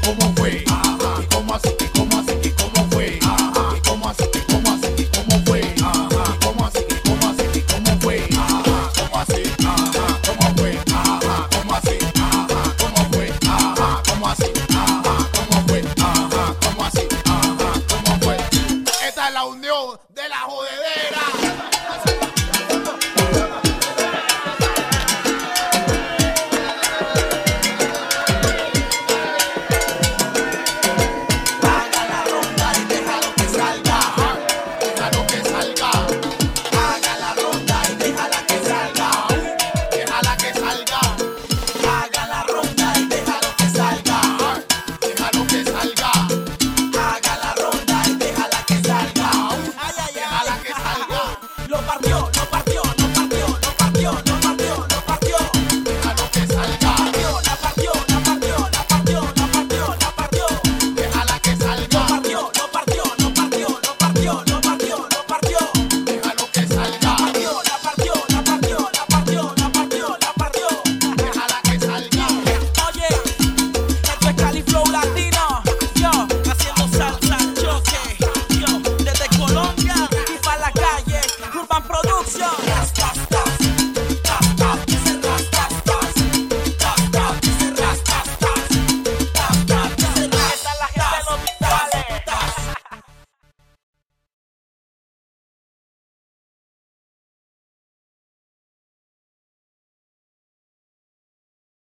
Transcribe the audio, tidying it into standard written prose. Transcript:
cómo fue? Ajá. ¿Y cómo así? ¿Y cómo así? ¿Y cómo fue? Ajá. ¿Y cómo así? ¿Y cómo así? ¿Y cómo fue? Ajá. ¿Y cómo así? ¿Y cómo así? ¿Y cómo fue? Ajá. ¿Cómo así? Ajá. ¿Cómo fue? Ajá. ¿Cómo así? Ajá. ¿Cómo fue? Ajá. ¿Cómo así? Ajá. ¿Cómo fue? Ajá. ¿Cómo así? Ajá. ¿Cómo fue? Esta es la unión de la jodedera. Production.